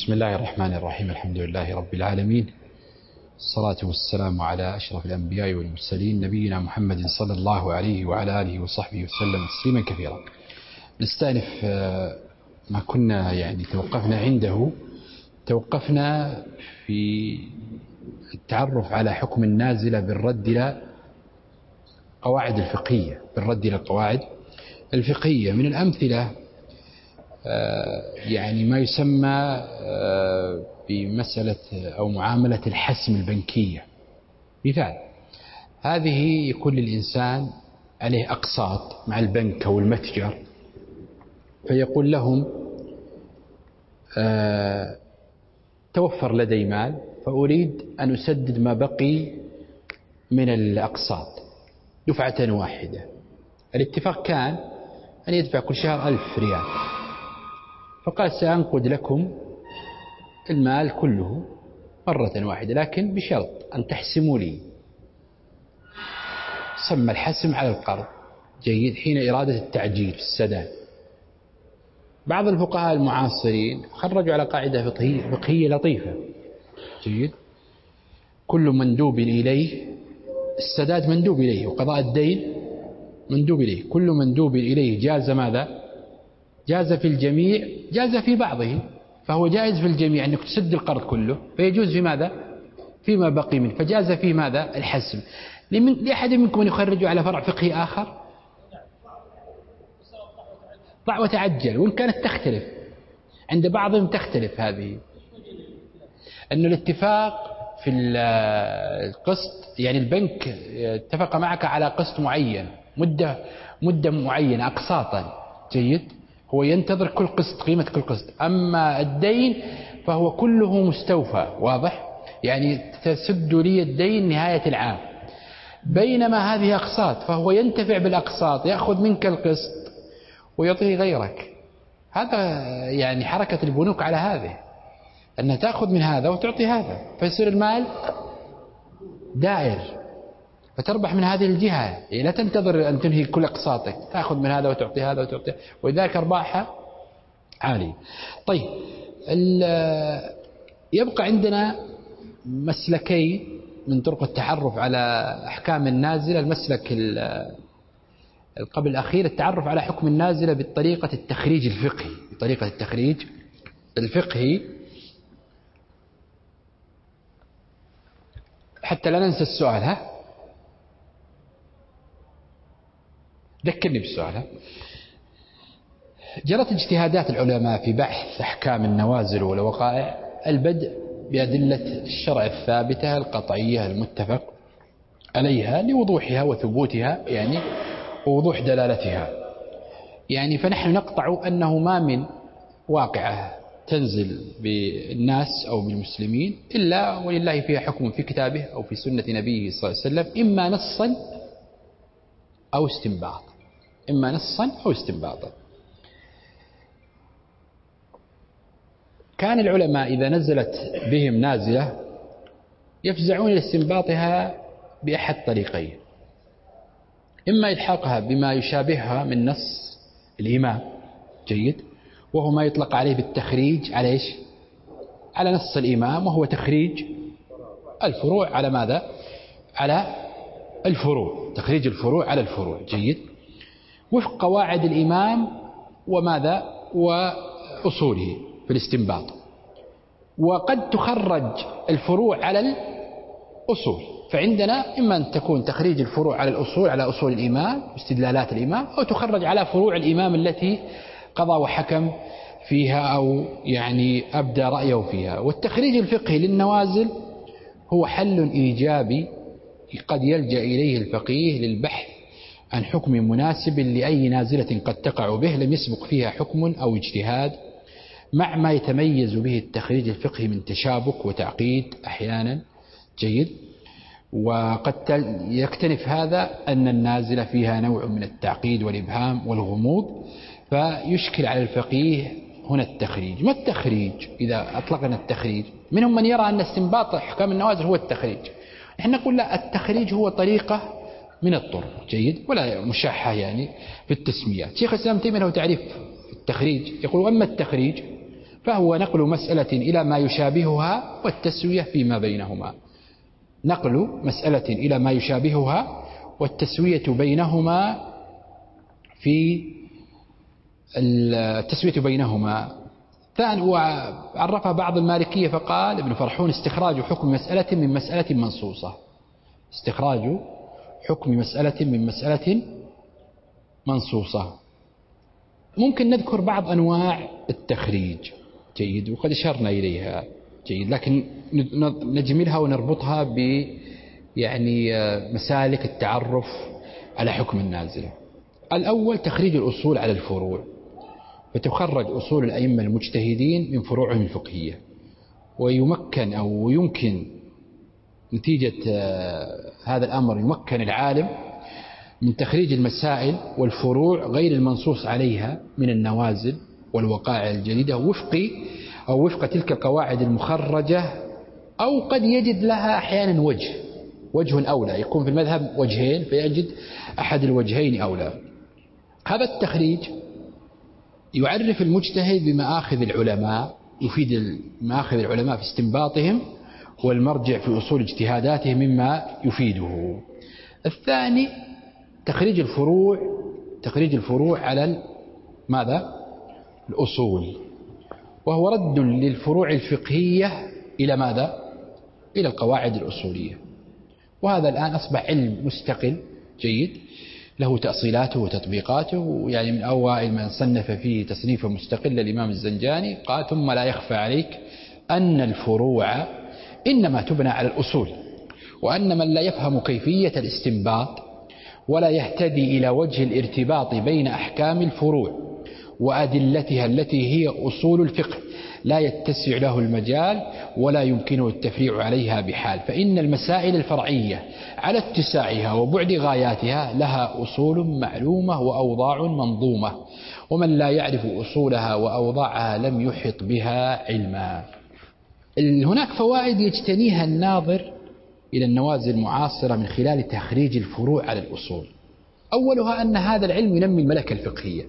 بسم الله الرحمن الرحيم. الحمد لله رب العالمين، الصلاة والسلام على أشرف الأنبياء والمرسلين نبينا محمد صلى الله عليه وعلى آله وصحبه وسلم تسليما كثيرا. نستأنف ما كنا توقفنا عنده. توقفنا في التعرف على حكم النازلة بالرد إلى قواعد الفقهية، بالرد إلى القواعد الفقهية. من الأمثلة ما يسمى بمسألة أو معاملة الحسم البنكية. مثال، هذه يكون للإنسان عليه أقساط مع البنك أو المتجر، فيقول لهم توفر لدي مال فأريد أن أسدد ما بقي من الأقساط دفعة واحدة. الاتفاق كان أن يدفع كل شهر 1000 ريال، فقال سأنقد لكم المال كله مرة واحدة، لكن بشرط أن تحسموا لي. سمى الحسم على القرض. جيد. حين إرادة التعجيل في السداد. بعض الفقهاء المعاصرين خرجوا على قاعدة فقهية لطيفة. جيد. كل مندوب إليه، السداد مندوب إليه وقضاء الدين مندوب إليه، كل مندوب إليه جاز ماذا؟ جاز في الجميع، جاز في بعضه، فهو جائز في الجميع أنك تسد القرض كله، فيجوز في ماذا؟ فيما بقي منه، فجاز في ماذا؟ الحسم. لأحد منكم أن يخرجوا على فرع فقهي آخر؟ ضع وتعجل. وإن كانت تختلف عند بعضهم، تختلف هذه، أن الاتفاق في القسط، البنك اتفق معك على قسط معين، مدة معينة، أقساطا. جيد. هو ينتظر كل قسط، قيمة كل قسط. أما الدين فهو كله مستوفى، واضح؟ تسد لي الدين نهاية العام. بينما هذه أقساط، فهو ينتفع بالأقساط، يأخذ منك القسط ويعطيه غيرك. هذا حركة البنوك على هذه، أن تأخذ من هذا وتعطي هذا، فيصير المال دائر، فتربح من هذه الجهة. لا تنتظر أن تنهي كل أقساطك، تأخذ من هذا وتعطي هذا وتعطي، ولذلك أرباحها عالية. طيب، يبقى عندنا مسلكين من طرق التعرف على أحكام النازلة. المسلك قبل الأخير، التعرف على حكم النازلة بطريقة التخريج الفقهي. بطريقة التخريج الفقهي، حتى لا ننسى السؤال. ذكرني بالسؤال. جرت اجتهادات العلماء في بحث أحكام النوازل والوقائع، البدء بأدلة الشرع الثابتة القطعية المتفق عليها لوضوحها وثبوتها، ووضوح دلالتها. فنحن نقطع أنه ما من واقعة تنزل بالناس أو بالمسلمين إلا ولله فيها حكم في كتابه أو في سنة نبيه صلى الله عليه وسلم، إما نصا أو استنباط. إما نصا أو استنباطا. كان العلماء إذا نزلت بهم نازلة يفزعون لاستنباطها بأحد طريقين: إما إلحاقها بما يشابهها من نص الإمام. جيد. وهو ما يطلق عليه بالتخريج على إيش؟ على نص الإمام، وهو تخريج الفروع على ماذا؟ على الفروع، تخريج الفروع على الفروع. جيد. وفق قواعد الإمام وماذا؟ وأصوله في الاستنباط. وقد تخرج الفروع على الأصول، فعندنا إما أن تكون تخريج الفروع على الأصول، على أصول الإمام واستدلالات الإمام، أو تخرج على فروع الإمام التي قضى وحكم فيها أو أبدى رأيه فيها. والتخريج الفقهي للنوازل هو حل إيجابي قد يلجأ إليه الفقيه للبحث عن حكم مناسب لأي نازلة قد تقع به لم يسبق فيها حكم أو اجتهاد، مع ما يتميز به التخريج الفقهي من تشابك وتعقيد أحيانا. جيد. وقد يكتنف هذا أن النازلة فيها نوع من التعقيد والإبهام والغموض، فيشكل على الفقيه هنا التخريج. ما التخريج إذا أطلقنا التخريج؟ منهم من يرى أن استنباط أحكام النوازل هو التخريج. نحن نقول لا، التخريج هو طريقة من الطرق. جيد. ولا مشاحة في التسميات. شيخ الإسلام تيمية له تعريف التخريج، يقول: أما التخريج فهو نقل مسألة إلى ما يشابهها والتسوية فيما بينهما، نقل مسألة إلى ما يشابهها والتسوية بينهما في التسوية بينهما. ثاني، وعرفها بعض المالكية فقال ابن فرحون: استخراج حكم مسألة من مسألة منصوصة، استخراج حكم مسألة من مسألة منصوصة. ممكن نذكر بعض أنواع التخريج، جيد، وقد أشرنا إليها، جيد، لكن نجملها ونربطها يعني مسالك التعرف على حكم النازلة. الأول تخريج الأصول على الفروع، فتخرج أصول الأئمة المجتهدين من فروعهم الفقهية، ويمكن أو يمكن نتيجة هذا الأمر يمكن العالم من تخريج المسائل والفروع غير المنصوص عليها من النوازل والوقائع الجديدة وفق تلك القواعد المخرجة، أو قد يجد لها أحيانا وجه أولى، يكون في المذهب وجهين فيجد أحد الوجهين أولى. هذا التخريج يعرف المجتهد بمآخذ العلماء، يفيد مآخذ العلماء في استنباطهم والمرجع في أصول اجتهاداتهم مما يفيده. الثاني تخريج الفروع على ماذا؟ الأصول، وهو رد للفروع الفقهية إلى ماذا؟ إلى القواعد الأصولية. وهذا الآن أصبح علم مستقل، جيد، له تأصيلاته وتطبيقاته، يعني من أوائل من صنف فيه تصنيفا مستقلا الإمام الزنجاني قال: ثم لا يخفى عليك أن الفروع إنما تبنى على الأصول، وأن من لا يفهم كيفية الاستنباط ولا يهتدي إلى وجه الارتباط بين أحكام الفروع وأدلتها التي هي أصول الفقه لا يتسع له المجال ولا يمكنه التفريع عليها بحال، فإن المسائل الفرعية على اتساعها وبعد غاياتها لها أصول معلومة وأوضاع منظومة، ومن لا يعرف أصولها وأوضاعها لم يحط بها علما. هناك فوائد يجتنيها الناظر إلى النوازل المعاصرة من خلال تخريج الفروع على الأصول. أولها أن هذا العلم ينمي الملكة الفقهية،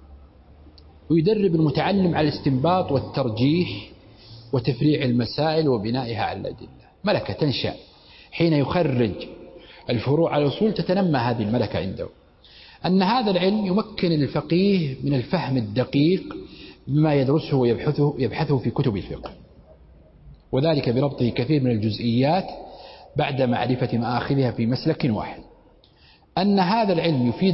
ويدرب المتعلم على الاستنباط والترجيح وتفريع المسائل وبنائها على الأدلة. ملكة تنشأ حين يخرج الفروع على الأصول، تتنمى هذه الملكة عنده. أن هذا العلم يمكن الفقيه من الفهم الدقيق بما يدرسه ويبحثه في كتب الفقه، وذلك بربطه كثير من الجزئيات بعد معرفة مآخذها في مسلك واحد. أن هذا العلم يفيد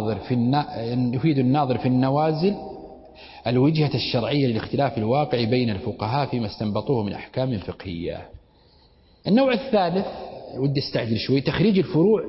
الناظر في النوازل الوجهة الشرعية للاختلاف الواقع بين الفقهاء فيما استنبطوه من أحكام فقهية. النوع الثالث، ودي استعجل شوي، تخريج الفروع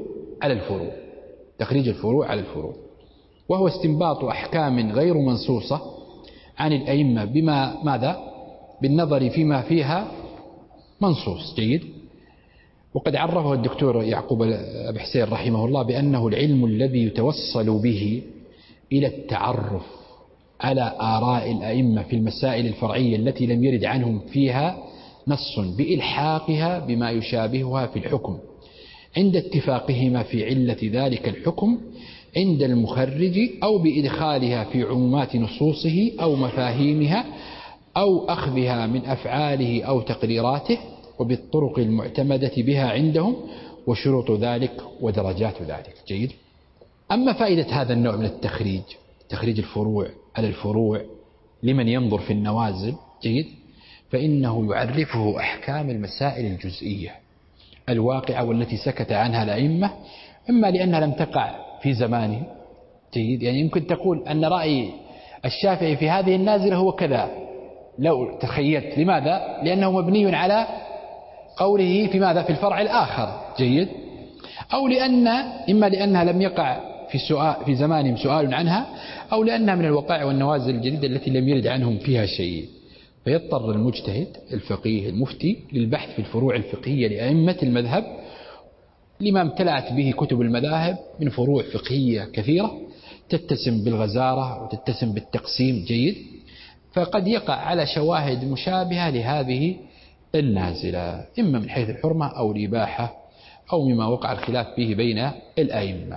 على الفروع، وهو استنباط أحكام غير منصوصة عن الأئمة بالنظر فيما فيها منصوص، جيد. وقد عرفه الدكتور يعقوب أبي حسين رحمه الله بأنه العلم الذي يتوصل به إلى التعرف على آراء الأئمة في المسائل الفرعية التي لم يرد عنهم فيها نص، بإلحاقها بما يشابهها في الحكم عند اتفاقهما في علة ذلك الحكم عند المخرج، أو بإدخالها في عمومات نصوصه أو مفاهيمها، أو أخذها من أفعاله أو تقريراته، وبالطرق المعتمدة بها عندهم، وشروط ذلك ودرجات ذلك، جيد. أما فائدة هذا النوع من التخريج، تخريج الفروع على الفروع لمن ينظر في النوازل، جيد، فإنه يعرفه أحكام المسائل الجزئية الواقعة والتي سكت عنها الأئمة، إما لأنها لم تقع في زمانه، جيد، يعني يمكن تقول أن رأي الشافعي في هذه النازلة هو كذا لو تخيلت، لماذا؟ لأنه مبني على قوله في ماذا؟ في الفرع الآخر، جيد، أو إما لأنها لم يقع في زمانهم سؤال عنها، أو لأنها من الوقائع والنوازل الجديدة التي لم يرد عنهم فيها شيء، فيضطر المجتهد الفقيه المفتي للبحث في الفروع الفقهية لأئمة المذهب لما امتلأت به كتب المذاهب من فروع فقهية كثيرة تتسم بالغزارة وتتسم بالتقسيم، جيد، فقد يقع على شواهد مشابهة لهذه النازلة، إما من حيث الحرمة أو الإباحة أو مما وقع الخلاف فيه بين الأئمة.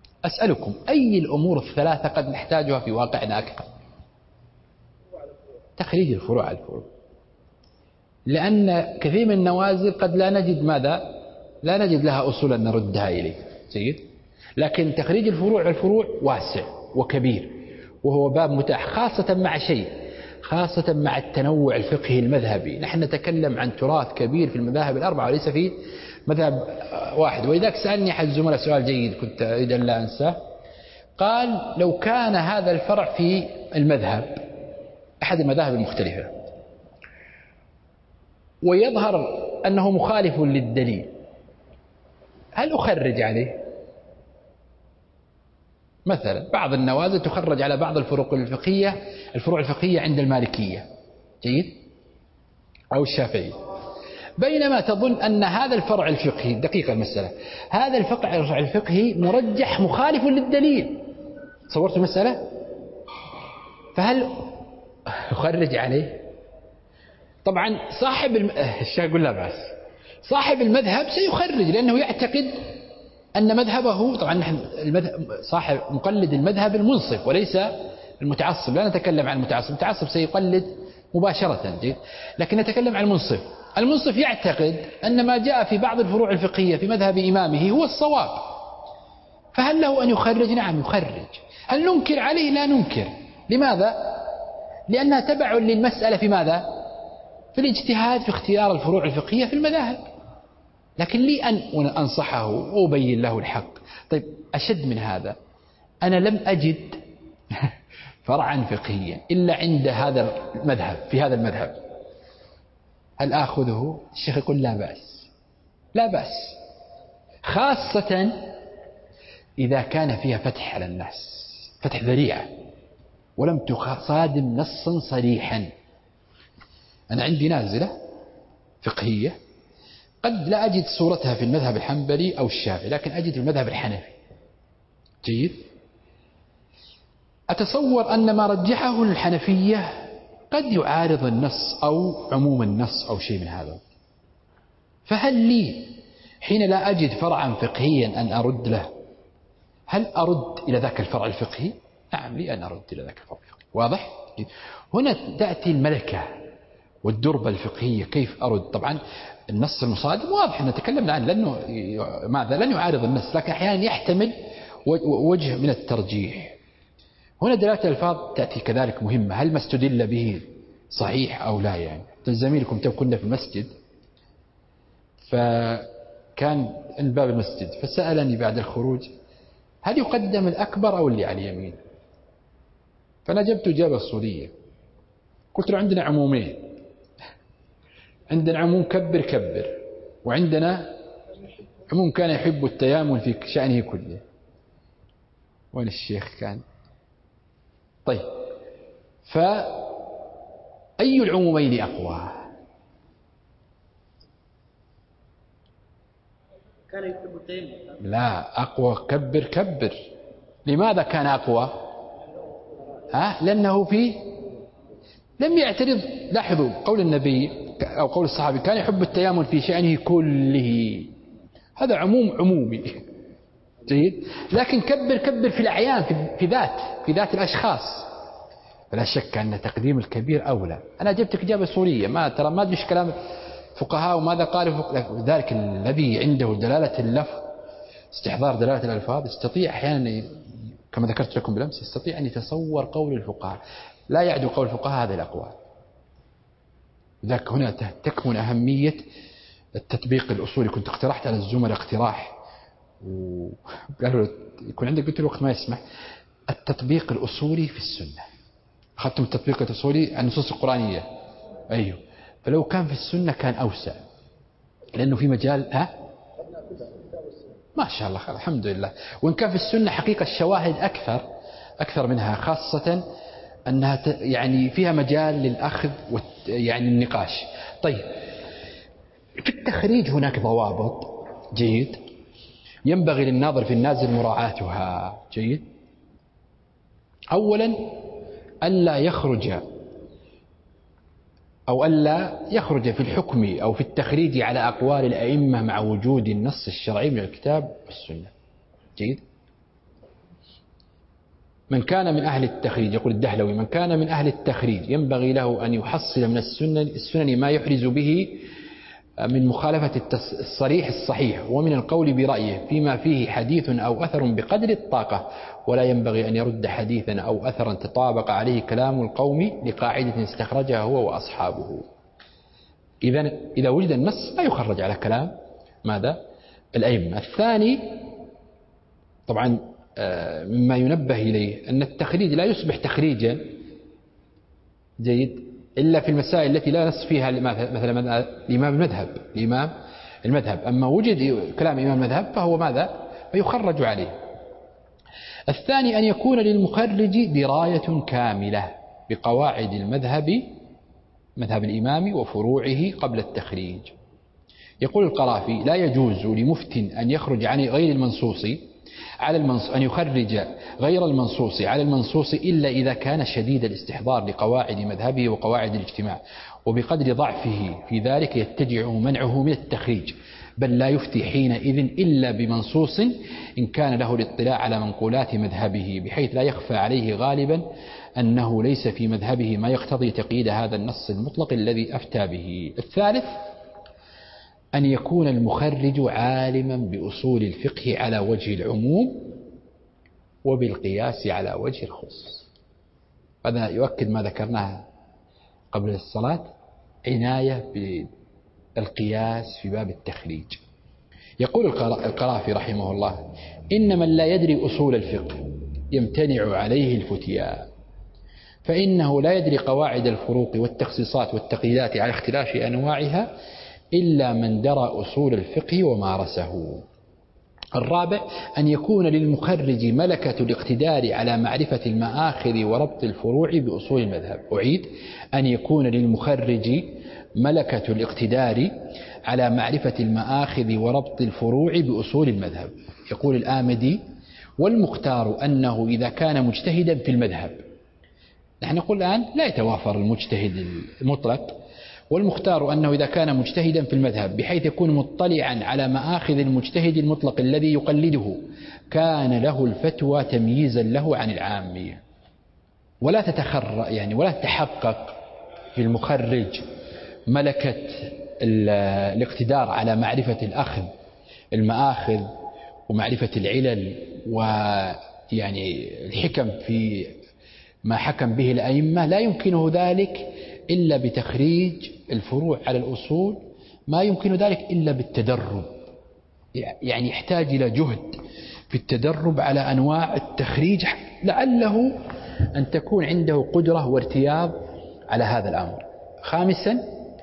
أسألكم، أي الأمور الثلاثة قد نحتاجها في واقعنا أكثر؟ تخريج الفروع على الفروع، لأن كثير من النوازل قد لا نجد ماذا؟ لا نجد لها أصولا نردها إليه. جيد. لكن تخريج الفروع على الفروع واسع وكبير، وهو باب متاح خاصة مع شيء، خاصة مع التنوع الفقهي المذهبي. نحن نتكلم عن تراث كبير في المذاهب الأربعة وليس في مذهب واحد. ولذلك سألني أحد الزملاء سؤال جيد كنت أريد أن لا أنساه، قال لو كان هذا الفرع في المذهب أحد المذاهب المختلفة ويظهر أنه مخالف للدليل، هل أخرج عليه؟ مثلا بعض النوازل تخرج على بعض الفروع الفقهية عند المالكية، جيد، أو الشافعي، بينما تظن أن هذا الفرع الفقهي، دقيقة المسألة، هذا الفرع الفقهي مرجح مخالف للدليل. تصورت المسألة؟ فهل أخرج عليه؟ طبعا صاحب الشيخ يقول لا بأس، صاحب المذهب سيخرج لأنه يعتقد أن مذهبه، طبعا نحن صاحب مقلد المذهب المنصف وليس المتعصب، لا نتكلم عن المتعصب، المتعصب سيقلد مباشرة، جيد، لكن نتكلم عن المنصف. المنصف يعتقد أن ما جاء في بعض الفروع الفقهية في مذهب إمامه هو الصواب، فهل له أن يخرج؟ نعم يخرج. هل ننكر عليه؟ لا ننكر. لماذا؟ لأنها تبع للمسألة في ماذا؟ في الاجتهاد في اختيار الفروع الفقهية في المذاهب. لكن لي أن أنصحه وأبين له الحق. طيب أشد من هذا، أنا لم أجد فرعا فقهيا إلا عند هذا المذهب، في هذا المذهب، هل آخذه؟ الشيخ يقول لا بأس، لا بأس، خاصة إذا كان فيها فتح على الناس، فتح ذريعة ولم تصادم نصا صريحا. أنا عندي نازلة فقهية قد لا أجد صورتها في المذهب الحنبلي أو الشافعي، لكن أجد في المذهب الحنفي، جيد، أتصور أن ما رجحه الحنفية قد يعارض النص أو عموم النص أو شيء من هذا، فهل لي حين لا أجد فرعا فقهيا أن أرد له؟ هل أرد إلى ذاك الفرع الفقهي؟ نعم لي أن أرد إلى ذاك الفرع الفقهي. واضح؟ هنا تأتي الملكة والدربة الفقهية، كيف أرد؟ طبعا النص المصادم واضح نتكلم عنه لأنه ماذا؟ لن يعارض النص، لكن أحيانا يحتمل وجه من الترجيح. هنا دلالة الألفاظ تأتي كذلك مهمة، هل ما استدل به صحيح أو لا؟ يعني زميلكم كنا في المسجد، فكان عند باب المسجد فسألني بعد الخروج هل يقدم الأكبر أو اللي على اليمين؟ فأنا جبت إجابة أصولية، قلت له عندنا عمومين، عندنا عموم كبر كبر، وعندنا عموم كان يحب التيامن في شأنه كله. وين الشيخ كان؟ طيب، فأي العمومين أقوى؟ كان يحب التيمم. لا، أقوى كبر كبر. لماذا كان أقوى؟ لأنه لم يعترض. لاحظوا قول النبي أو قول الصحابي كان يحب التيامن في شأنه كله، هذا عمومي، جيد، لكن كبر كبر في الأعيان، في ذات الأشخاص، فلا شك أن تقديم الكبير أولى. أنا جبتك إجابة صورية، ما أدري كلام فقهاء وماذا قالوا، ذلك الذي عنده دلالة اللفظ، استحضار دلالة الألفاظ، يستطيع أحيانا كما ذكرت لكم بالأمس، يستطيع أن يتصور قول الفقهاء، لا يعدو قول الفقهاء هذه الأقوال. ذاك هنا تكمن أهمية التطبيق الأصولي. كنت اقترحت على الزملاء اقتراح وقالوا يكون عندك، قلت الوقت ما يسمح، التطبيق الأصولي في السنة. أخذتم التطبيق الأصولي عن النصوص القرآنية، أيوه، فلو كان في السنة كان أوسع، لأنه في مجال ما شاء الله، الحمد لله. وإن كان في السنة حقيقة الشواهد أكثر منها، خاصة أنها يعني فيها مجال للأخذ يعني النقاش. طيب، في التخريج هناك ضوابط، جيد، ينبغي للناظر في النازل مراعاتها، جيد. أولا ألا يخرج في الحكم أو في التخريج على أقوال الأئمة مع وجود النص الشرعي من الكتاب والسنة، جيد. من كان من أهل التخريج، يقول الدهلوي، من كان من أهل التخريج ينبغي له أن يحصل من السنن ما يحرز به من مخالفة الصريح الصحيح ومن القول برأيه فيما فيه حديث أو أثر بقدر الطاقة، ولا ينبغي أن يرد حديثا أو أثرا تطابق عليه كلام القوم لقاعدة استخرجها هو وأصحابه. إذا وجد النص لا يخرج على كلام ماذا؟ الأئمة. الثاني طبعا مما ينبه إليه أن التخريج لا يصبح تخريجا جيد إلا في المسائل التي لا نص فيها مثلا الإمام المذهب. أما وجد كلام إمام المذهب فهو ماذا؟ فيخرج عليه. الثاني أن يكون للمخرج دراية كاملة بقواعد مذهب الإمام وفروعه قبل التخريج. يقول القرافي: لا يجوز لمفت أن يخرج عن غير المنصوص أن يخرج غير المنصوص على المنصوص إلا إذا كان شديد الاستحضار لقواعد مذهبه وقواعد الاجتماع، وبقدر ضعفه في ذلك يتجع منعه من التخريج، بل لا يفتي حينئذ إلا بمنصوص إن كان له الاطلاع على منقولات مذهبه، بحيث لا يخفى عليه غالبا أنه ليس في مذهبه ما يقتضي تقييد هذا النص المطلق الذي أفتى به. الثالث أن يكون المخرج عالما بأصول الفقه على وجه العموم وبالقياس على وجه الخصوص. هذا يؤكد ما ذكرناه قبل الصلاة، عناية بالقياس في باب التخريج. يقول القرافي رحمه الله: إن من لا يدري أصول الفقه يمتنع عليه الفتيا، فإنه لا يدري قواعد الفروق والتخصيصات والتقييدات على اختلاف أنواعها إلا من درى أصول الفقه ومارسه. الرابع أن يكون للمخرج ملكة الاقتدار على معرفة المآخذ وربط الفروع بأصول المذهب. أعيد: أن يكون للمخرج ملكة الاقتدار على معرفة المآخذ وربط الفروع بأصول المذهب. يقول الآمدي: والمختار أنه إذا كان مجتهدا في المذهب، نحن نقول الآن لا يتوافر المجتهد المطلق، والمختار أنه إذا كان مجتهدا في المذهب بحيث يكون مطلعا على مآخذ المجتهد المطلق الذي يقلده، كان له الفتوى تمييزا له عن العامية. ولا تتحقق في المخرج ملكة الاقتدار على معرفة المآخذ ومعرفة العلل الحكم في ما حكم به الأئمة، لا يمكنه ذلك إلا بتخريج الفروع على الأصول، ما يمكن ذلك إلا بالتدرب. يحتاج إلى جهد في التدرب على أنواع التخريج، لعله أن تكون عنده قدرة وارتياض على هذا الأمر. خامسا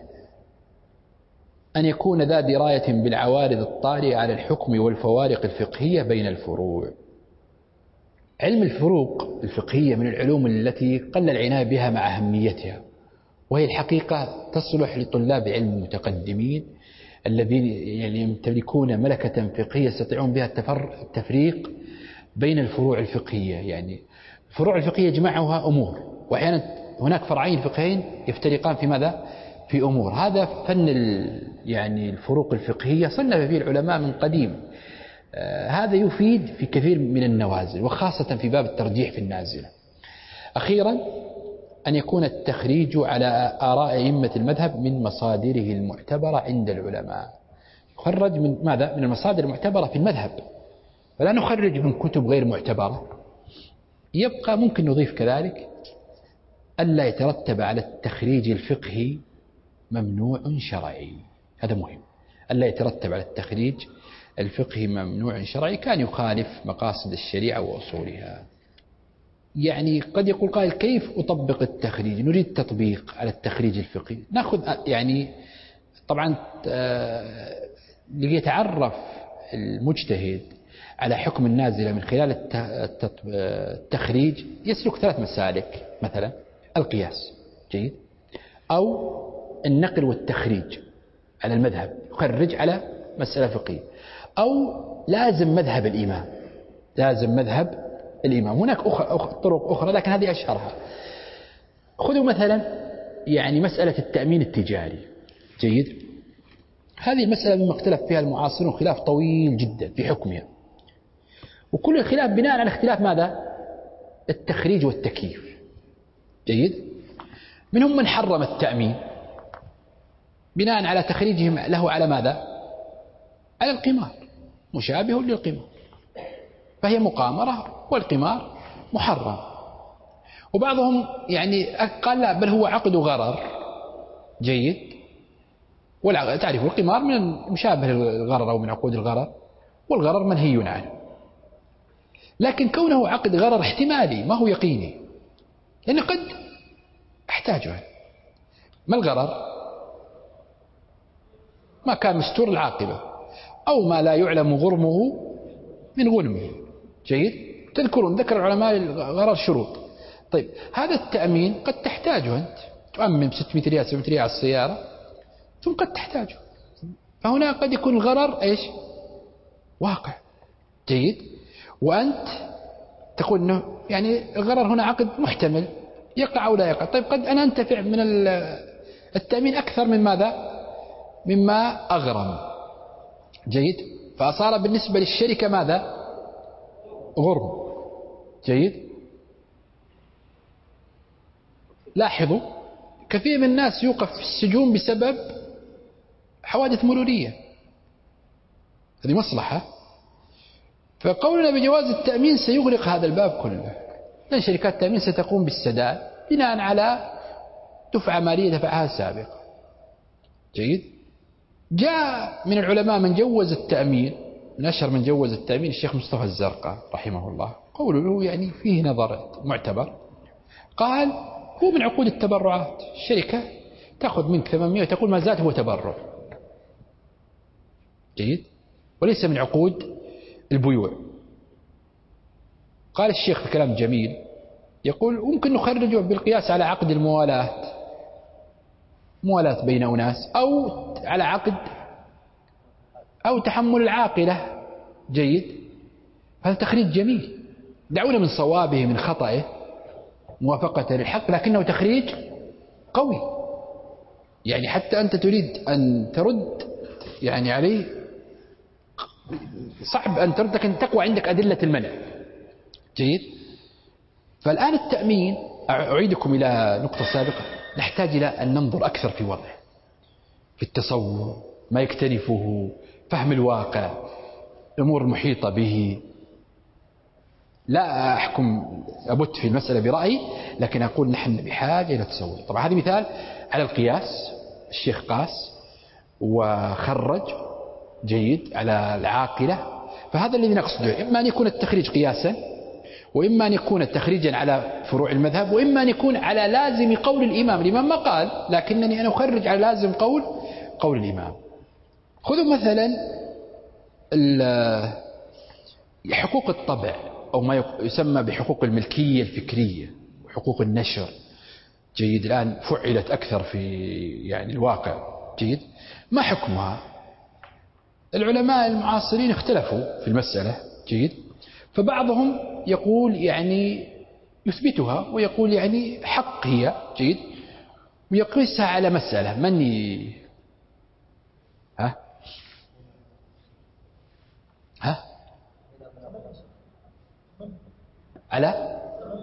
أن يكون ذا دراية بالعوارض الطارئة على الحكم والفوارق الفقهية بين الفروع. علم الفروق الفقهية من العلوم التي قل العناية بها مع أهميتها، وهي الحقيقة تصلح لطلاب علم المتقدمين الذين يمتلكون ملكة فقهية يستطيعون بها التفريق بين الفروع الفقهية. الفروع الفقهية يجمعها أمور، وأحيانا هناك فرعين فقهيين يفترقان في ماذا؟ في أمور. هذا فن الفروق الفقهية صنف فيه العلماء من قديم. هذا يفيد في كثير من النوازل، وخاصة في باب الترجيح في النازلة. أخيرا أن يكون التخريج على آراء أئمة المذهب من مصادره المعتبرة عند العلماء. يخرج من ماذا؟ من المصادر المعتبرة في المذهب، فلا نخرج من كتب غير معتبرة. يبقى ممكن نضيف كذلك ألا يترتب على التخريج الفقهي ممنوع شرعي. هذا مهم، ألا يترتب على التخريج الفقهي ممنوع شرعي كان يخالف مقاصد الشريعة وأصولها. قد يقول قائل: كيف أطبق التخريج؟ نريد تطبيق على التخريج الفقهي. نأخذ طبعا ليتعرف المجتهد على حكم النازلة من خلال التخريج يسلك 3 مسالك، مثلا القياس، جيد، أو النقل والتخريج على المذهب، يخرج على مسألة فقهية، أو لازم مذهب الإمام. هناك طرق أخرى لكن هذه أشهرها. خذوا مثلا مسألة التأمين التجاري، جيد. هذه المسألة مما اختلف فيها المعاصرون خلاف طويل جدا في حكمها، وكل الخلاف بناء على اختلاف ماذا؟ التخريج والتكييف. جيد. منهم من حرم التأمين بناء على تخريجهم له على ماذا؟ على القمار، مشابه للقمار، فهي مقامرة والقمار محرم. وبعضهم يعني قال لا، بل هو عقد غرر. جيد. تعرف القمار من مشابه للغرر أو من عقود الغرر، والغرر منهي عنه، لكن كونه عقد غرر احتمالي ما هو يقيني، لأن قد احتاجه. ما الغرر؟ ما كان مستور العاقبة، أو ما لا يعلم غرمه من غنمه. جيد. تذكرون ذكر العلماء الغرر شروط. طيب هذا التأمين قد تحتاجه أنت، تؤمن ب600 ريال 700 ريال على السيارة ثم قد تحتاجه، فهنا قد يكون الغرر إيش؟ واقع. جيد. وأنت تقول أنه يعني الغرر هنا عقد محتمل يقع أو لا يقع. طيب قد أنا أنتفع من التأمين أكثر من ماذا؟ مما أغرم. جيد. فصار بالنسبة للشركة ماذا؟ غرم. جيد. لاحظوا كثير من الناس يوقف في السجون بسبب حوادث مرورية، هذه مصلحة. فقولنا بجواز التأمين سيغلق هذا الباب كله، لأن شركات التأمين ستقوم بالسداد بناء على دفعة مالية دفعها سابقا. جيد. جاء من العلماء من جوز التأمين، من أشهر من جوز التأمين الشيخ مصطفى الزرقاء رحمه الله، قوله يعني فيه نظر معتبر. قال هو من عقود التبرعات، الشركة تأخذ منك 800 وتقول ما زاد هو تبرع. جيد. وليس من عقود البيوع. قال الشيخ في كلام جميل، يقول ممكن نخرجه بالقياس على عقد الموالاة، موالاة بين أناس، أو على عقد أو تحمل العاقلة. جيد. هذا تخريج جميل، دعونا من صوابه من خطأه موافقة للحق، لكنه تخريج قوي. يعني حتى أنت تريد أن ترد يعني عليه صعب أن ترد، لكن تقوى عندك أدلة المنع. جيد. فالآن التأمين، أعيدكم إلى نقطة سابقة، نحتاج إلى أن ننظر أكثر في وضعه، في التصور، ما يكتنفه، فهم الواقع، الأمور المحيطة به. لا أحكم أبت في المسألة برأيي، لكن أقول نحن بحاجة إلى تصور. طبعا هذا مثال على القياس، الشيخ قاس وخرج. جيد. على العاقلة. فهذا الذي نقصده، إما أن يكون التخريج قياسا، وإما أن يكون تخريجا على فروع المذهب، وإما أن يكون على لازم قول الإمام. الإمام ما قال، لكنني أنا أخرج على لازم قول الإمام. خذوا مثلا حقوق الطبع، أو ما يسمى بحقوق الملكية الفكرية وحقوق النشر. جيد. الآن فعلت أكثر في يعني الواقع. جيد. ما حكمها؟ العلماء المعاصرين اختلفوا في المسألة. جيد. فبعضهم يقول يعني يثبتها ويقول يعني حق هي. جيد. ويقيسها على مسألة على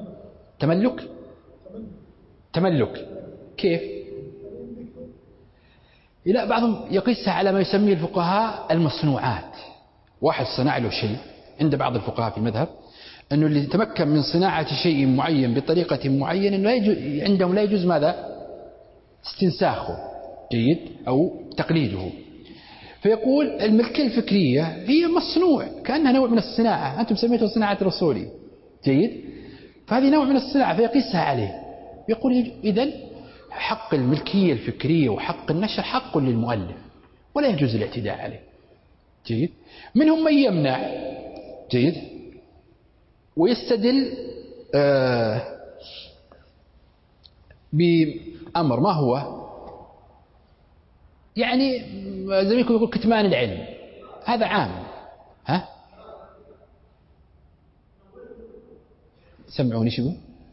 تملك. كيف؟ لا، بعضهم يقيسها على ما يسميه الفقهاء المصنوعات. واحد صنع له شيء، عند بعض الفقهاء في المذهب أنه اللي يتمكن من صناعة شيء معين بطريقة معينة عندهم لا يجوز ماذا؟ استنساخه. جيد. أو تقليده. فيقول الملكية الفكرية هي مصنوع، كأنها نوع من الصناعة، أنتم سميتوا صناعة رسولي. جيد. فهذه نوع من الصناعة فيقيسها عليه. يقول إذن حق الملكية الفكرية وحق النشر حق للمؤلف ولا يجوز الاعتداء عليه. جيد. منهم من يمنع. جيد. ويستدل بأمر ما هو يعني زي ما يقول كتمان العلم، هذا عام. سمعوني شو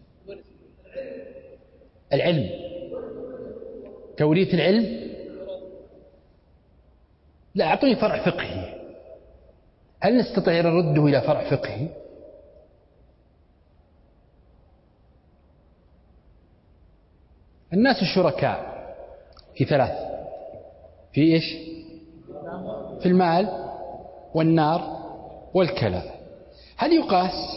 العلم؟ توريث العلم. لا، أعطوني فرع فقهي. هل نستطيع أن نرده إلى فرع فقهي؟ الناس شركاء في ثلاث، في إيش؟ في المال والنار والكلاء. هل يقاس؟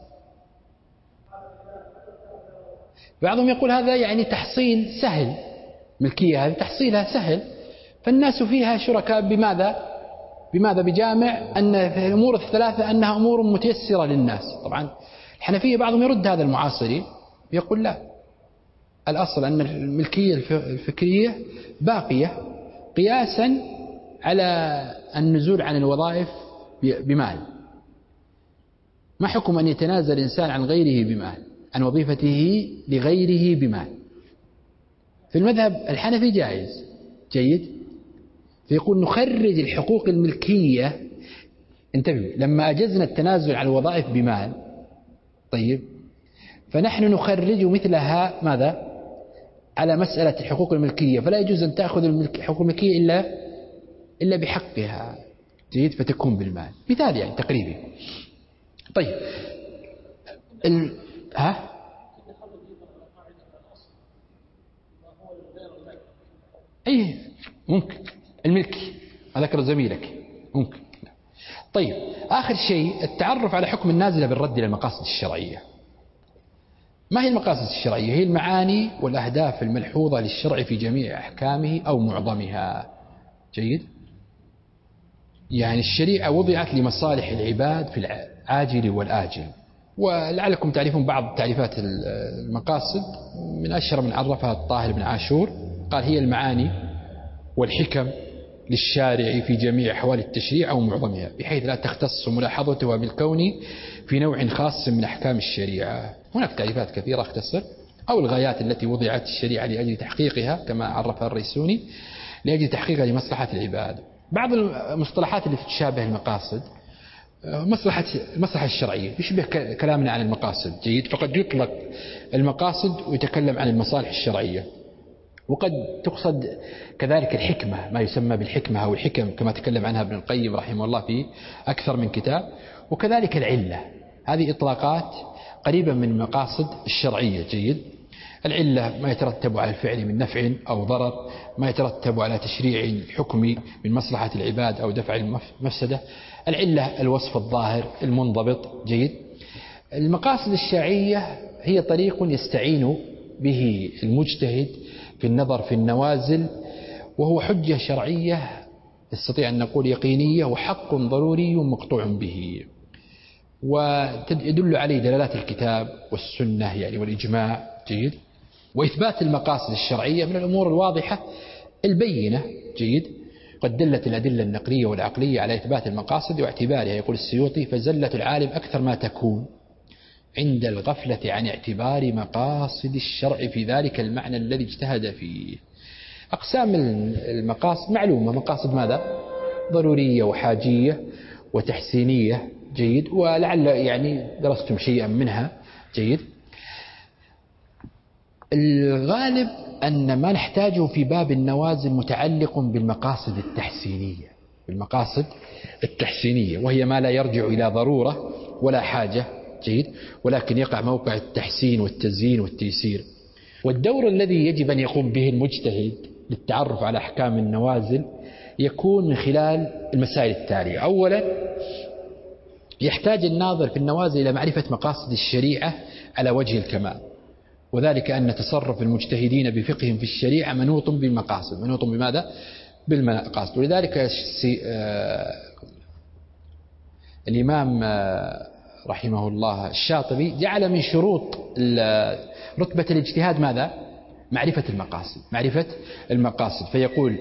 بعضهم يقول هذا يعني تحصيل سهل، ملكية هذه تحصيلها سهل، فالناس فيها شركاء. بماذا؟ بجامع أن في الأمور الثلاثة أنها أمور متيسرة للناس. طبعا الحنفية بعضهم يرد هذا المعاصرين، يقول لا، الأصل أن الملكية الفكرية باقية قياسا على النزول عن الوظائف بمال. ما حكم أن يتنازل الإنسان عن غيره بمال، عن وظيفته لغيره بمال؟ في المذهب الحنفي جائز، جيد، فيقول نخرج الحقوق الملكية. انتبهوا، لما أجزنا التنازل عن الوظائف بمال، طيب، فنحن نخرج مثلها ماذا؟ على مسألة الحقوق الملكية، فلا يجوز أن تأخذ حقوق الملكية إلا بحقها، جيد، فتكون بالمال. مثال يعني تقريبي. طيب أي ممكن الملكي، ذكر زميلك ممكن. طيب آخر شيء التعرف على حكم النازلة بالرد إلى المقاصد الشرعية. ما هي المقاصد الشرعية؟ هي المعاني والأهداف الملحوظة للشرع في جميع أحكامه أو معظمها، جيد. يعني الشريعة وضعت لمصالح العباد في العاجل والآجل. ولعلكم تعرفون بعض تعريفات المقاصد، من أشهر من عرفها الطاهر بن عاشور، قال هي المعاني والحكم للشارع في جميع أحوال التشريع أو معظمها، بحيث لا تختص ملاحظتها بالكون في نوع خاص من أحكام الشريعة. هناك تعريفات كثيرة اختصر، أو الغايات التي وضعت الشريعة لأجل تحقيقها، كما عرفها الريسوني، لأجل تحقيقها لمصلحة العباد. بعض المصطلحات اللي تشابه المقاصد، المصلحة الشرعية يشبه كلامنا عن المقاصد، جيد، فقد يطلق المقاصد ويتكلم عن المصالح الشرعية، وقد تقصد كذلك الحكمة، ما يسمى بالحكمة أو الحكم، كما تكلم عنها ابن القيم رحمه الله في أكثر من كتاب. وكذلك العلة، هذه إطلاقات قريبة من المقاصد الشرعية، جيد. العلة ما يترتب على الفعل من نفع أو ضرر، ما يترتب على تشريع حكمي من مصلحة العباد أو دفع المفسدة. العلة الوصف الظاهر المنضبط، جيد. المقاصد الشرعية هي طريق يستعين به المجتهد في النظر في النوازل، وهو حجة شرعية نستطيع أن نقول يقينية، وحق ضروري مقطوع به، ويدل عليه دلالات الكتاب والسنة يعني والإجماع، جيد. وإثبات المقاصد الشرعية من الأمور الواضحة البينة، جيد. قد دلت الأدلة النقلية والعقلية على إثبات المقاصد واعتبارها. يقول السيوطي: فزلة العالم أكثر ما تكون عند الغفلة عن اعتبار مقاصد الشرع في ذلك المعنى الذي اجتهد فيه. أقسام المقاصد معلومة، مقاصد ماذا؟ ضرورية وحاجية وتحسينية، جيد، ولعل يعني درستم شيئا منها، جيد. الغالب أن ما نحتاجه في باب النوازل متعلق بالمقاصد التحسينية، وهي ما لا يرجع إلى ضرورة ولا حاجة، جيد، ولكن يقع موقع التحسين والتزيين والتيسير. والدور الذي يجب أن يقوم به المجتهد للتعرف على أحكام النوازل يكون من خلال المسائل التالية. أولا، يحتاج الناظر في النوازل إلى معرفة مقاصد الشريعة على وجه الكمال، وذلك أن تصرف المجتهدين بفقههم في الشريعة منوط بالمقاصد. منوط بماذا؟ بالمقاصد. ولذلك الإمام رحمه الله الشاطبي جعل من شروط رتبة الاجتهاد ماذا؟ معرفة المقاصد. فيقول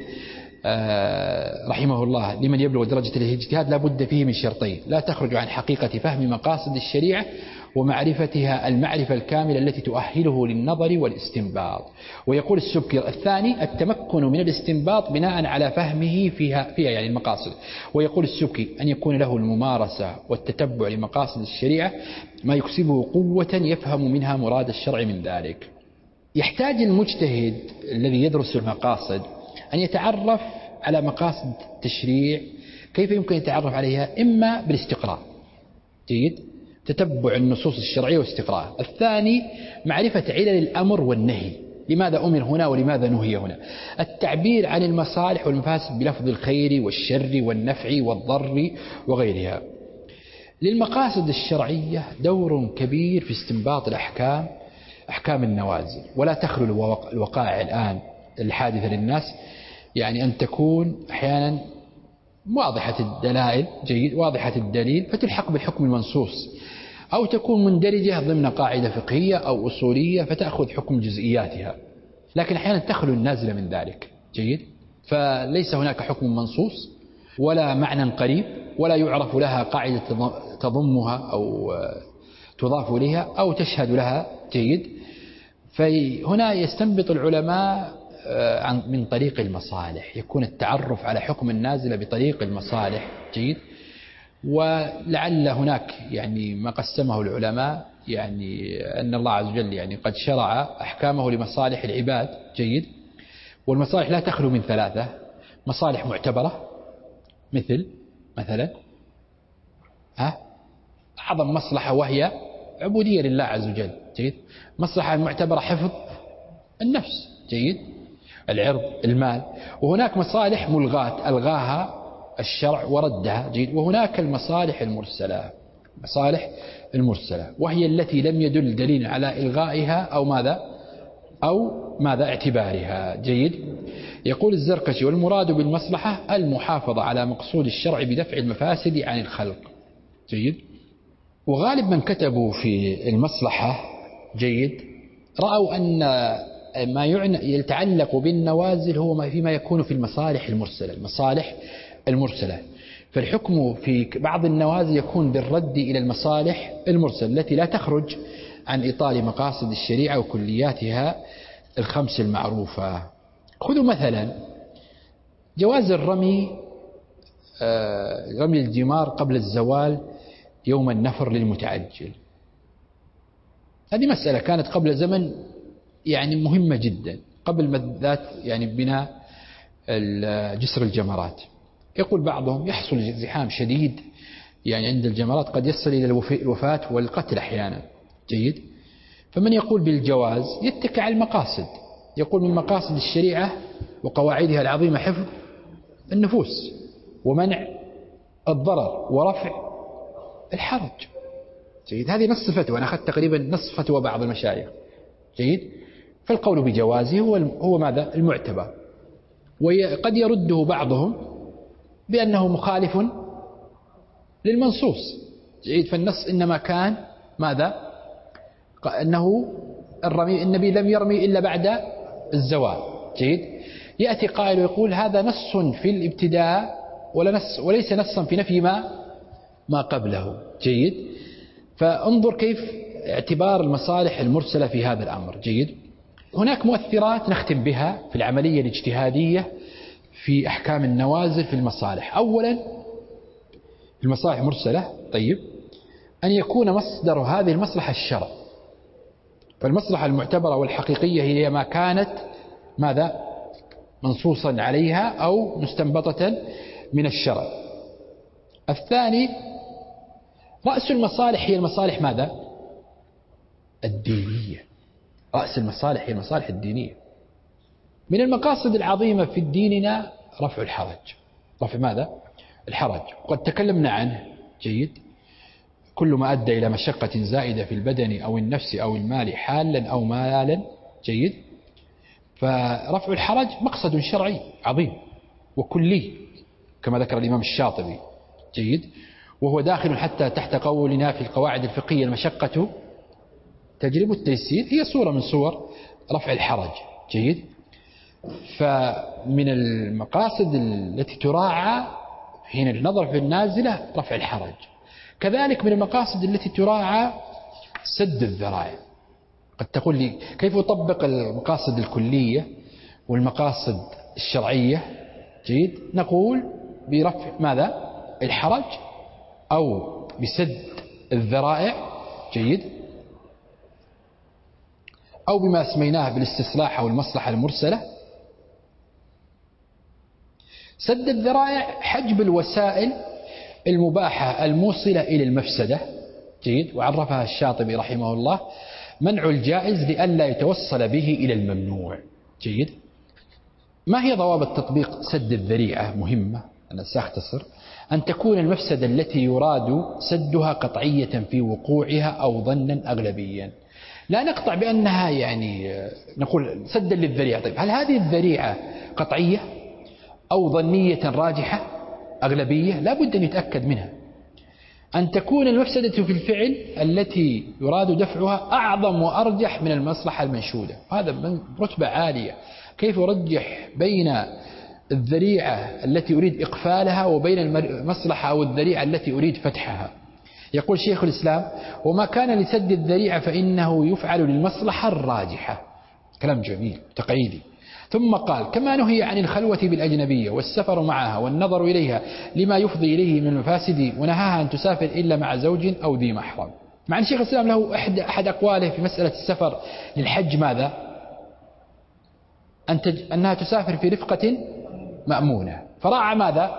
رحمه الله: لمن يبلغ درجة الاجتهاد لا بد فيه من شرطين: لا تخرج عن حقيقة فهم مقاصد الشريعة، ومعرفتها المعرفة الكاملة التي تؤهله للنظر والاستنباط. ويقول السبكي: الثاني التمكن من الاستنباط بناء على فهمه فيها يعني المقاصد. ويقول السبكي: أن يكون له الممارسة والتتبع لمقاصد الشريعة ما يكسبه قوة يفهم منها مراد الشرع من ذلك. يحتاج المجتهد الذي يدرس المقاصد أن يتعرف على مقاصد التشريع. كيف يمكن يتعرف عليها؟ إما بالاستقراء، جيد، تتبع النصوص الشرعية واستقراءها. الثاني معرفة علل الأمر والنهي، لماذا أمر هنا ولماذا نهي هنا؟ التعبير عن المصالح والمفاسد بلفظ الخير والشر والنفع والضر وغيرها. للمقاصد الشرعية دور كبير في استنباط الأحكام، أحكام النوازل، ولا تخلو الوقائع الآن الحادثة للناس يعني أن تكون أحيانا واضحة الدلائل، جيد، واضحة الدليل فتلحق بالحكم المنصوص، أو تكون مندرجة ضمن قاعدة فقهية أو أصولية فتأخذ حكم جزئياتها، لكن أحيانا تخلو النازلة من ذلك، جيد، فليس هناك حكم منصوص ولا معنى قريب ولا يعرف لها قاعدة تضمها أو تضاف إليها أو تشهد لها، جيد. فهنا يستنبط العلماء من طريق المصالح، يكون التعرف على حكم النازلة بطريق المصالح، جيد. ولعل هناك يعني ما قسمه العلماء يعني أن الله عز وجل يعني قد شرع أحكامه لمصالح العباد، جيد، والمصالح لا تخلو من ثلاثة: مصالح معتبرة مثلا أعظم مصلحة وهي عبودية لله عز وجل، جيد. مصلحة معتبرة حفظ النفس، جيد، العرض، المال. وهناك مصالح ملغاة ألغاها الشرع وردها، جيد. وهناك المصالح المرسلة، مصالح المرسلة وهي التي لم يدل دليل على إلغائها أو ماذا اعتبارها، جيد. يقول الزركشي: والمراد بالمصلحة المحافظة على مقصود الشرع بدفع المفاسد عن الخلق، جيد. وغالب من كتبوا في المصلحة، جيد، رأوا أن ما يتعلق بالنوازل هو فيما يكون في المصالح المرسلة، المصالح المرسلة. فالحكم في بعض النوازل يكون بالرد إلى المصالح المرسلة التي لا تخرج عن إطار مقاصد الشريعة وكلياتها الخمس المعروفة. خذوا مثلا جواز رمي الجمار قبل الزوال يوم النفر للمتعجل. هذه مسألة كانت قبل زمن يعني مهمة جدا، قبل ذات يعني بناء جسر الجمرات. يقول بعضهم يحصل زحام شديد يعني عند الجمرات قد يصل إلى الوفاة والقتل أحيانا، جيد. فمن يقول بالجواز يتكى على المقاصد، يقول من مقاصد الشريعة وقواعدها العظيمة حفظ النفوس ومنع الضرر ورفع الحرج، جيد. هذه نص فتوى، أنا أخذت تقريبا نص فتوى بعض المشايخ، جيد. فالقول بجوازه هو ماذا المعتبر. وقد يرده بعضهم بأنه مخالف للمنصوص، جيد. فالنص إنما كان ماذا أنه النبي لم يرمي إلا بعد الزوال، جيد. يأتي قائل ويقول هذا نص في الابتداء وليس نصا في نفي ما قبله، جيد. فانظر كيف اعتبار المصالح المرسلة في هذا الأمر، جيد. هناك مؤثرات نختم بها في العملية الاجتهادية في أحكام النوازل في المصالح. أولا المصالح المرسلة، طيب، أن يكون مصدر هذه المصلحة الشرع. فالمصلحة المعتبرة والحقيقية هي ما كانت ماذا منصوصا عليها أو مستنبطة من الشرع. الثاني رأس المصالح هي المصالح ماذا الدينية، رأس المصالح هي المصالح الدينية. من المقاصد العظيمة في ديننا رفع الحرج، رفع ماذا الحرج، وقد تكلمنا عنه، جيد. كل ما أدى إلى مشقة زائدة في البدن أو النفس أو المال حالا أو مالا، جيد. فرفع الحرج مقصد شرعي عظيم وكلي كما ذكر الإمام الشاطبي، جيد. وهو داخل حتى تحت قولنا في القواعد الفقهية المشقة تجلب التيسير، هي صورة من صور رفع الحرج، جيد. فمن المقاصد التي تراعى حين النظر في النازلة رفع الحرج. كذلك من المقاصد التي تراعى سد الذرائع. قد تقول لي كيف أطبق المقاصد الكلية والمقاصد الشرعية، جيد. نقول برفع ماذا الحرج أو بسد الذرائع، جيد، أو بما سميناه بالاستصلاح أو المصلحة المرسلة. سد الذرائع حجب الوسائل المباحة الموصلة إلى المفسدة، جيد. وعرفها الشاطبي رحمه الله منع الجائز لئلا يتوصل به إلى الممنوع. جيد. ما هي ضوابط تطبيق سد الذريعة؟ مهمة، أنا سأختصر. أن تكون المفسدة التي يراد سدها قطعية في وقوعها أو ظنا أغلبيا. لا نقطع بأنها يعني نقول سدا للذريعة. طيب هل هذه الذريعة قطعية أو ظنية راجحة أغلبية؟ لا بد أن يتأكد منها. أن تكون المفسدة في الفعل التي يراد دفعها أعظم وأرجح من المصلحة المنشودة. هذا من رتبة عالية. كيف يرجح بين الذريعة التي أريد إقفالها وبين المصلحة أو الذريعة التي أريد فتحها؟ يقول شيخ الإسلام: وما كان لسد الذريعة فإنه يفعل للمصلحة الراجحة. كلام جميل تقعيدي. ثم قال: كما نهي عن الخلوة بالأجنبية والسفر معها والنظر إليها لما يفضي إليه من المفاسد، ونهاها أن تسافر إلا مع زوج أو ذي محرم. مع أن شيخ الإسلام له أحد أقواله في مسألة السفر للحج ماذا؟ أنها تسافر في رفقة مأمونة، فراعى ماذا؟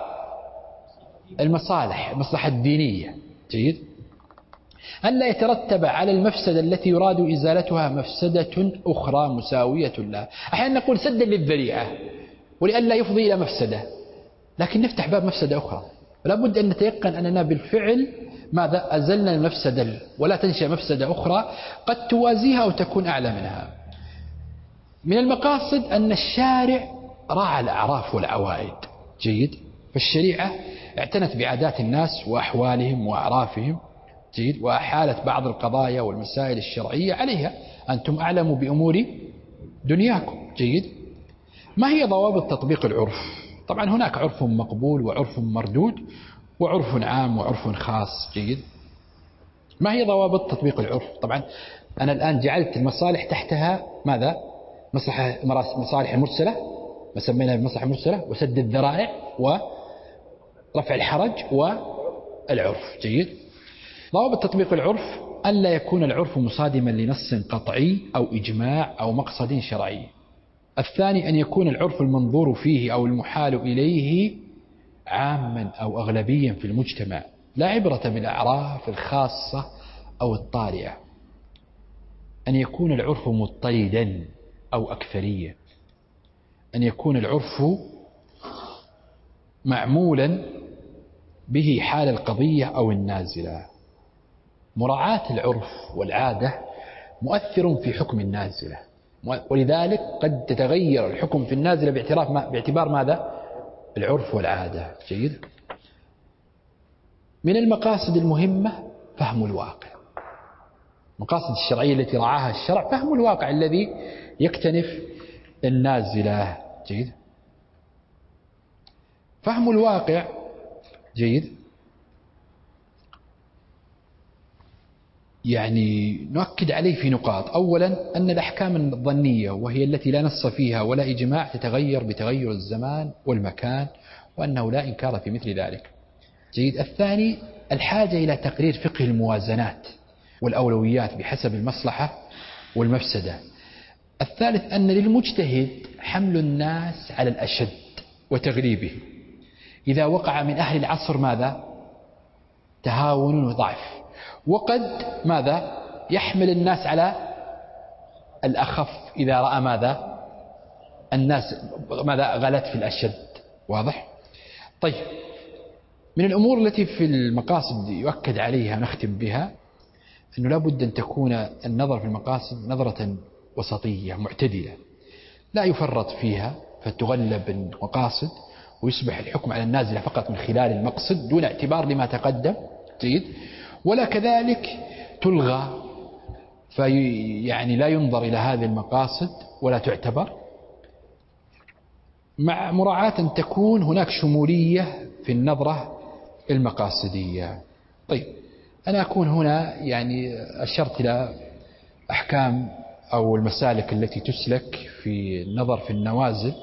المصلحة الدينية. جيد. أن لا يترتب على المفسدة التي يراد إزالتها مفسدة أخرى مساوية لها. أحيانا نقول سدا للذريعة ولئلا يفضي إلى مفسدة، لكن نفتح باب مفسدة أخرى. فلا بد أن نتيقن أننا بالفعل ماذا؟ أزلنا المفسدة، ولا تنشأ مفسدة أخرى قد توازيها أو تكون أعلى منها. من المقاصد أن الشارع راعى الأعراف والعوائد. جيد. فالشريعة اعتنت بعادات الناس وأحوالهم وأعرافهم. جيد. وأحالت بعض القضايا والمسائل الشرعية عليها. أنتم أعلموا بأمور دنياكم. جيد. ما هي ضوابط تطبيق العرف؟ طبعا هناك عرف مقبول وعرف مردود وعرف عام وعرف خاص. جيد. ما هي ضوابط تطبيق العرف؟ طبعا أنا الآن جعلت المصالح تحتها ماذا؟ مصالح المرسلة، ما سميناها بالمصالح المرسلة، وسد الذرائع ورفع الحرج والعرف. جيد. ضوابط تطبيق العرف: ألا يكون العرف مصادما لنص قطعي أو إجماع أو مقصد شرعي. الثاني أن يكون العرف المنظور فيه أو المحال إليه عاما أو أغلبيا في المجتمع، لا عبرة بالأعراف الخاصة أو الطارئة. أن يكون العرف مضطردا أو أكثريا. أن يكون العرف معمولا به حال القضية أو النازلة. مراعاة العرف والعادة مؤثر في حكم النازلة، ولذلك قد تتغير الحكم في النازلة باعتبار ماذا؟ العرف والعادة. جيد. من المقاصد المهمة فهم الواقع. المقاصد الشرعية التي رعاها الشرع فهم الواقع الذي يكتنف النازلة. جيد. فهم الواقع. جيد. يعني نؤكد عليه في نقاط. أولا أن الأحكام الظنية وهي التي لا نص فيها ولا إجماع تتغير بتغير الزمان والمكان، وأنه لا إنكار في مثل ذلك. جيد. الثاني الحاجة إلى تقرير فقه الموازنات والأولويات بحسب المصلحة والمفسدة. الثالث أن للمجتهد حمل الناس على الأشد وتغليبه إذا وقع من أهل العصر ماذا؟ تهاون وضعف، وقد ماذا؟ يحمل الناس على الأخف إذا رأى ماذا؟ الناس ماذا؟ غلت في الأشد. واضح؟ طيب، من الأمور التي في المقاصد يؤكد عليها ونختم بها أنه لا بد أن تكون النظر في المقاصد نظرة وسطية معتدلة، لا يفرط فيها فتغلب المقاصد ويصبح الحكم على النازلة فقط من خلال المقصد دون اعتبار لما تقدم. جيد. ولا كذلك تلغى يعني لا ينظر إلى هذه المقاصد ولا تعتبر، مع مراعاة أن تكون هناك شمولية في النظرة المقاصدية. طيب، أنا أكون هنا يعني أشرت إلى أحكام أو المسالك التي تسلك في النظر في النوازل.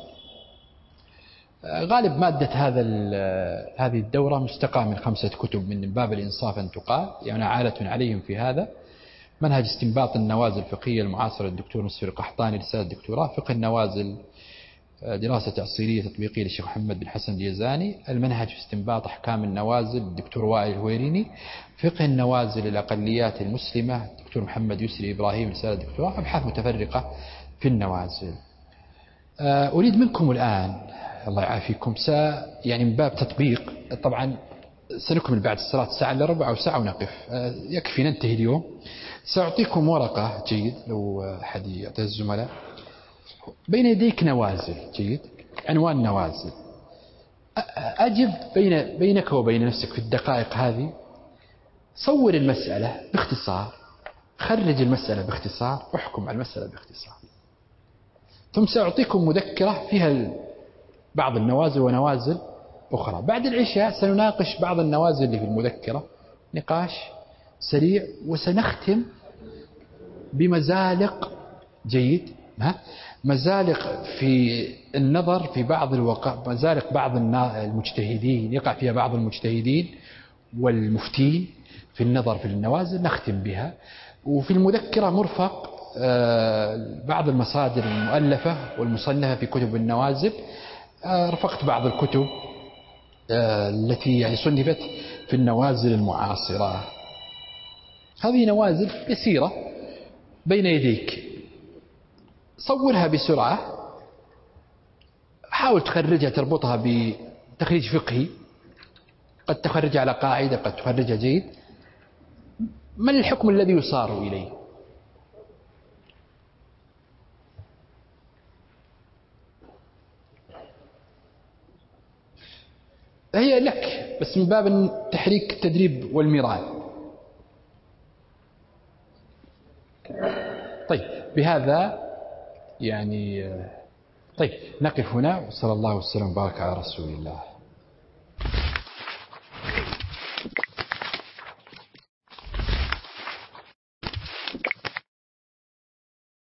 غالب مادة هذه الدورة مستقى من 5 كتب من باب الإنصاف أن تقال، يعني عالة عليهم في هذا: منهج استنباط النوازل الفقهية المعاصرة للدكتور مسفر القحطاني رسالة الدكتوراه، فقه النوازل دراسة تأصيلية تطبيقية للشيخ محمد بن حسن اليزاني، المنهج في استنباط أحكام النوازل الدكتور وائل الهويريني، فقه النوازل الأقليات المسلمة الدكتور محمد يسري إبراهيم رسالة دكتوراه، أبحاث متفرقة في النوازل. أريد منكم الآن الله يعافيكم يعني من باب تطبيق، طبعا سنكمل بعد الصلاة ساعة إلا ربع أو ساعة ونقف، يكفي ننتهي اليوم. سأعطيكم ورقة جيد لو أحد يعطي الزملاء، بين يديك نوازل جيد، عنوان نوازل، أجب بينك وبين نفسك في الدقائق هذه، صور المسألة باختصار، خرج المسألة باختصار، احكم على المسألة باختصار. ثم سأعطيكم مذكرة فيها بعض النوازل ونوازل أخرى. بعد العشاء سنناقش بعض النوازل اللي في المذكرة نقاش سريع، وسنختم بمزالق جيد، مزالق في النظر في بعض مزالق بعض المجتهدين يقع فيها بعض المجتهدين والمفتين في النظر في النوازل، نختم بها. وفي المذكرة مرفق بعض المصادر المؤلفة والمصنفة في كتب النوازل، رفقت بعض الكتب التي يعني صنفت في النوازل المعاصرة. هذه نوازل يسيرة بين يديك، صورها بسرعة، حاول تخرجها تربطها بتخريج فقهي، قد تخرجها على قاعدة قد تخرجها جيد. ما الحكم الذي يصار إليه؟ هي لك بس من باب تحريك التدريب والمران. طيب بهذا يعني طيب نقف هنا، وصلى الله وسلم وبارك على رسول الله.